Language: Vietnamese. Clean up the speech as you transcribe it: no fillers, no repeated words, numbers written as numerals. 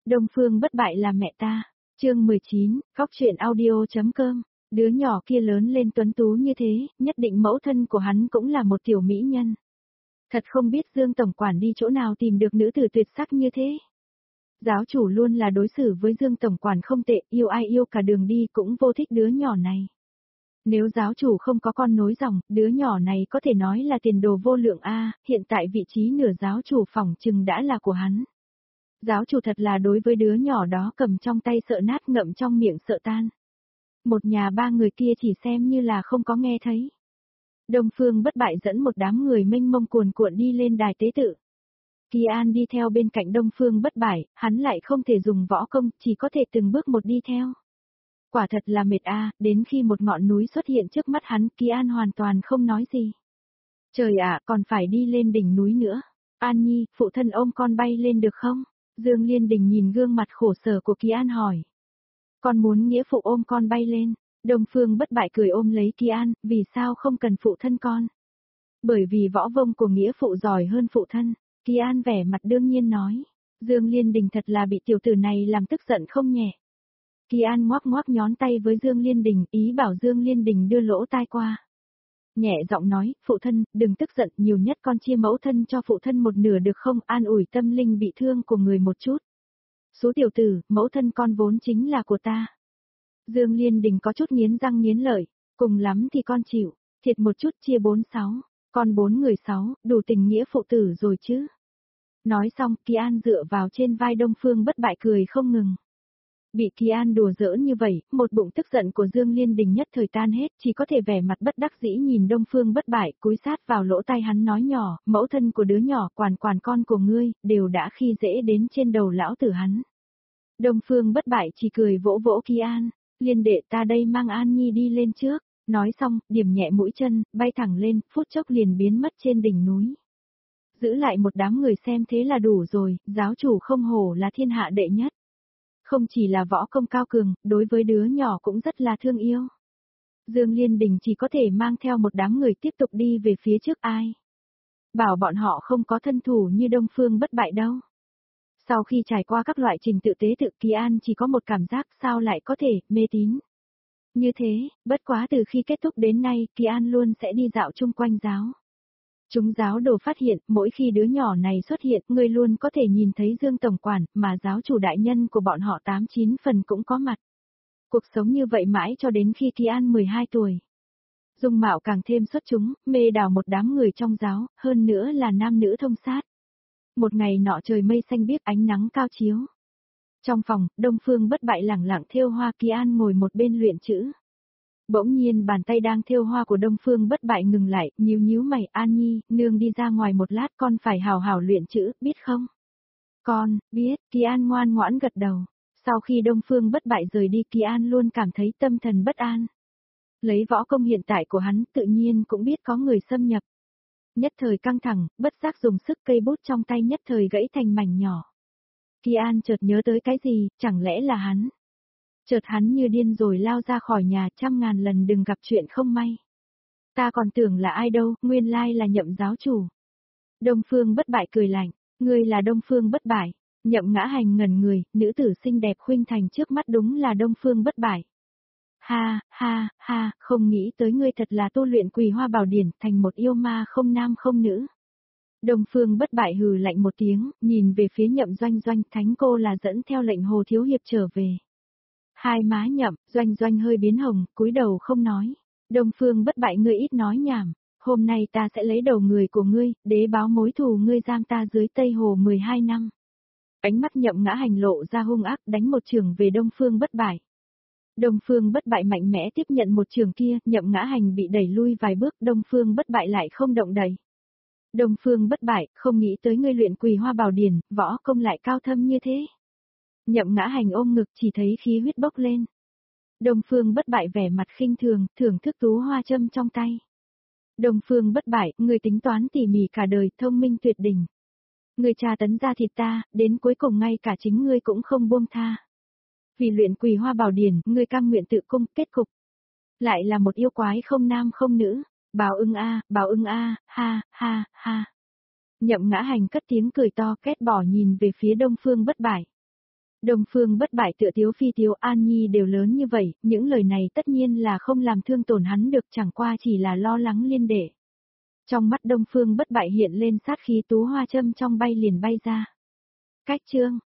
Đông Phương Bất Bại là mẹ ta. Chương 19, Cóc truyện audio.com. Đứa nhỏ kia lớn lên tuấn tú như thế, nhất định mẫu thân của hắn cũng là một tiểu mỹ nhân. Thật không biết Dương tổng quản đi chỗ nào tìm được nữ tử tuyệt sắc như thế. Giáo chủ luôn là đối xử với Dương tổng quản không tệ, yêu ai yêu cả đường đi cũng vô thích đứa nhỏ này. Nếu giáo chủ không có con nối dòng, đứa nhỏ này có thể nói là tiền đồ vô lượng a, hiện tại vị trí nửa giáo chủ phỏng chừng đã là của hắn. Giáo chủ thật là đối với đứa nhỏ đó cầm trong tay sợ nát ngậm trong miệng sợ tan. Một nhà ba người kia chỉ xem như là không có nghe thấy. Đông Phương Bất Bại dẫn một đám người mênh mông cuồn cuộn đi lên đài tế tự. Kỳ An đi theo bên cạnh Đông Phương Bất Bại, hắn lại không thể dùng võ công, chỉ có thể từng bước một đi theo. Quả thật là mệt a, đến khi một ngọn núi xuất hiện trước mắt hắn, Kỳ An hoàn toàn không nói gì. Trời ạ, còn phải đi lên đỉnh núi nữa. An Nhi, phụ thân ôm con bay lên được không? Dương Liên Đình nhìn gương mặt khổ sở của Kỳ An hỏi. Con muốn nghĩa phụ ôm con bay lên. Đông Phương Bất Bại cười ôm lấy Kỳ An, vì sao không cần phụ thân con? Bởi vì võ công của nghĩa phụ giỏi hơn phụ thân. Kỳ An vẻ mặt đương nhiên nói. Dương Liên Đình thật là bị tiểu tử này làm tức giận không nhẹ. Kỳ An ngoác ngoác nhón tay với Dương Liên Đình, ý bảo Dương Liên Đình đưa lỗ tai qua. Nhẹ giọng nói, phụ thân, đừng tức giận, nhiều nhất con chia mẫu thân cho phụ thân một nửa được không, an ủi tâm linh bị thương của người một chút. Số tiểu tử, mẫu thân con vốn chính là của ta. Dương Liên Đình có chút nghiến răng nghiến lợi, cùng lắm thì con chịu, thiệt một chút chia 4-6, con 4 người 6, đủ tình nghĩa phụ tử rồi chứ. Nói xong, Kỳ An dựa vào trên vai Đông Phương Bất Bại cười không ngừng. Bị Kỳ An đùa giỡn như vậy, một bụng tức giận của Dương Liên Đình nhất thời tan hết, chỉ có thể vẻ mặt bất đắc dĩ nhìn Đông Phương Bất Bại, cúi sát vào lỗ tai hắn nói nhỏ, mẫu thân của đứa nhỏ, quản con của ngươi, đều đã khi dễ đến trên đầu lão tử hắn. Đông Phương Bất Bại chỉ cười vỗ vỗ Kỳ An, Liên đệ ta đây mang An Nhi đi lên trước, nói xong, điểm nhẹ mũi chân, bay thẳng lên, phút chốc liền biến mất trên đỉnh núi. Giữ lại một đám người xem thế là đủ rồi, giáo chủ không hổ là thiên hạ đệ nhất. Không chỉ là võ công cao cường, đối với đứa nhỏ cũng rất là thương yêu. Dương Liên Đình chỉ có thể mang theo một đám người tiếp tục đi về phía trước ai. Bảo bọn họ không có thân thủ như Đông Phương Bất Bại đâu. Sau khi trải qua các loại trình tự tế tự, Kỳ An chỉ có một cảm giác sao lại có thể mê tín. Như thế, bất quá từ khi kết thúc đến nay, Kỳ An luôn sẽ đi dạo chung quanh giáo. Chúng giáo đồ phát hiện, mỗi khi đứa nhỏ này xuất hiện, người luôn có thể nhìn thấy Dương tổng quản, mà giáo chủ đại nhân của bọn họ 8-9 phần cũng có mặt. Cuộc sống như vậy mãi cho đến khi Kỳ An 12 tuổi. Dung mạo càng thêm xuất chúng, mê đảo một đám người trong giáo, hơn nữa là nam nữ thông sát. Một ngày nọ trời mây xanh biếc ánh nắng cao chiếu. Trong phòng, Đông Phương Bất Bại lẳng lặng thêu hoa, Kỳ An ngồi một bên luyện chữ. Bỗng nhiên bàn tay đang thêu hoa của Đông Phương Bất Bại ngừng lại, nhíu mày, An Nhi, nương đi ra ngoài một lát, con phải hào hào luyện chữ, biết không? Con, biết, Kỳ An ngoan ngoãn gật đầu. Sau khi Đông Phương Bất Bại rời đi, Kỳ An luôn cảm thấy tâm thần bất an. Lấy võ công hiện tại của hắn, tự nhiên cũng biết có người xâm nhập. Nhất thời căng thẳng, bất giác dùng sức, cây bút trong tay nhất thời gãy thành mảnh nhỏ. Kỳ An chợt nhớ tới cái gì, chẳng lẽ là hắn? Chợt hắn như điên rồi lao ra khỏi nhà, 100.000 lần đừng gặp chuyện không may. Ta còn tưởng là ai đâu, nguyên lai là Nhậm giáo chủ. Đông Phương Bất Bại cười lạnh, ngươi là Đông Phương Bất Bại. Nhậm Ngã Hành ngẩn người, nữ tử xinh đẹp khuynh thành trước mắt đúng là Đông Phương Bất Bại. Ha, không nghĩ tới ngươi thật là tu luyện Quỳ Hoa Bảo Điển, thành một yêu ma không nam không nữ. Đông Phương Bất Bại hừ lạnh một tiếng, nhìn về phía Nhậm Doanh Doanh, thánh cô là dẫn theo lệnh Hồ thiếu hiệp trở về. Hai má Nhậm Doanh Doanh hơi biến hồng, cúi đầu không nói. Đông Phương Bất Bại, ngươi ít nói nhảm, hôm nay ta sẽ lấy đầu người của ngươi, để báo mối thù ngươi giam ta dưới Tây Hồ 12 năm. Ánh mắt Nhậm Ngã Hành lộ ra hung ác, đánh một chưởng về Đông Phương Bất Bại. Đông Phương Bất Bại mạnh mẽ tiếp nhận một chưởng kia, Nhậm Ngã Hành bị đẩy lui vài bước, Đông Phương Bất Bại lại không động đậy. Đông Phương Bất Bại, không nghĩ tới ngươi luyện Quỳ Hoa Bảo Điển, võ công lại cao thâm như thế. Nhậm Ngã Hành ôm ngực, chỉ thấy khí huyết bốc lên. Đông Phương Bất Bại vẻ mặt khinh thường, thưởng thức tú hoa châm trong tay. Đông Phương Bất Bại, ngươi tính toán tỉ mỉ cả đời, thông minh tuyệt đỉnh. Ngươi tra tấn ra thịt ta, đến cuối cùng ngay cả chính ngươi cũng không buông tha. Vì luyện Quỳ Hoa Bảo Điển, ngươi cam nguyện tự cung, kết cục lại là một yêu quái không nam không nữ. Báo ứng a, ha. Nhậm Ngã Hành cất tiếng cười to, két bỏ nhìn về phía Đông Phương Bất Bại. Đông Phương Bất Bại tựa Tiếu Phi Tiếu An Nhi đều lớn như vậy, những lời này tất nhiên là không làm thương tổn hắn được, chẳng qua chỉ là lo lắng liên đệ. Trong mắt Đông Phương Bất Bại hiện lên sát khí, tú hoa châm trong bay liền bay ra. Cách chương